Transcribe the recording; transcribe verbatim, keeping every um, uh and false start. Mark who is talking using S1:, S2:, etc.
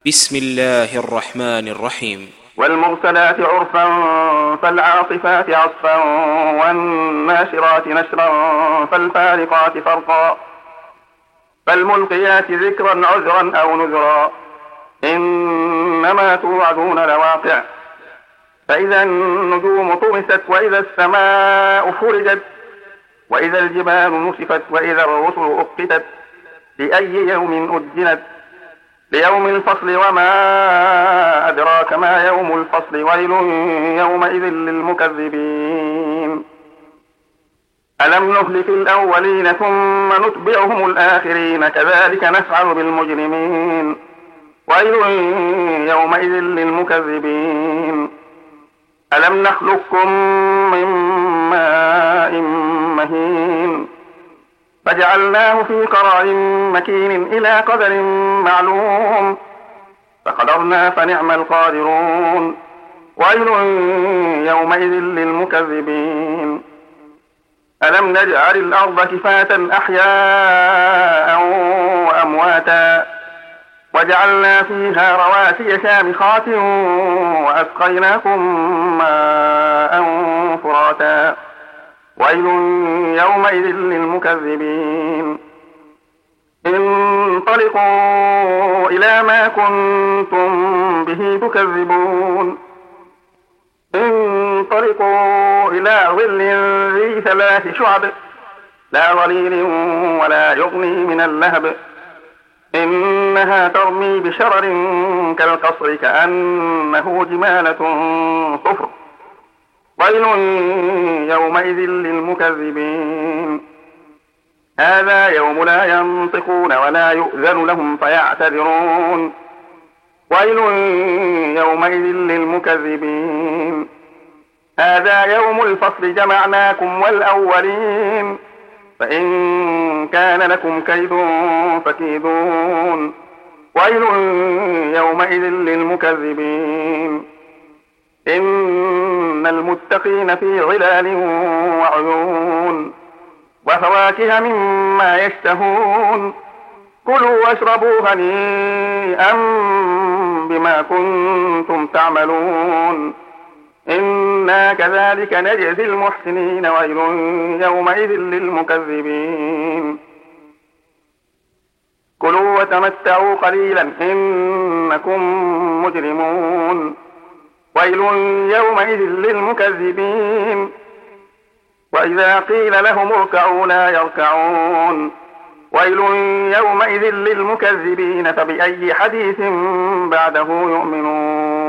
S1: بسم الله الرحمن الرحيم.
S2: والمرسلات عرفا فالعاصفات عصفا والناشرات نشرا فالفارقات فرقا فالملقيات ذكرا عذرا أو نذرا إنما توعدون لواقع فإذا النجوم طمست وإذا السماء فرجت وإذا الجبال نسفت وإذا الرسل أقتت لأي يوم أجلت ليوم الفصل وما أدراك ما يوم الفصل ويل يومئذ للمكذبين ألم نهلك الأولين ثم نتبعهم الآخرين كذلك نفعل بالمجرمين ويل يومئذ للمكذبين ألم نخلقكم من ماء مهين فجعلناه في قرار مكين إلى قدر معلوم فقدرنا فنعم القادرون ويل يومئذ للمكذبين ألم نجعل الأرض كفاة أحياء وأمواتا وجعلنا فيها رواسي شامخات وأسقيناكم ماء فراتا ويل يومئذ للمكذبين انطلقوا إلى ما كنتم به تكذبون انطلقوا إلى ظل ذي ثلاث شعب لا ظليل ولا يغني من اللهب إنها ترمي بشرر كالقصر كأنه جمالة صفر ويل يومئذ للمكذبين هذا يوم لا ينطقون ولا يؤذن لهم فيعتذرون ويل يومئذ للمكذبين هذا يوم الفصل جمعناكم والأولين فإن كان لكم كيد فكيدون ويل يومئذ للمكذبين إن المتقين في ظلال وعيون وفواكه مما يشتهون كلوا واشربوا هنيئا بما كنتم تعملون إنا كذلك نجزي المحسنين ويل يومئذ للمكذبين كلوا وتمتعوا قليلا إنكم مجرمون ويل يومئذ للمكذبين وإذا قيل لهم اركعوا لا يركعون ويل يومئذ للمكذبين فبأي حديث بعده يؤمنون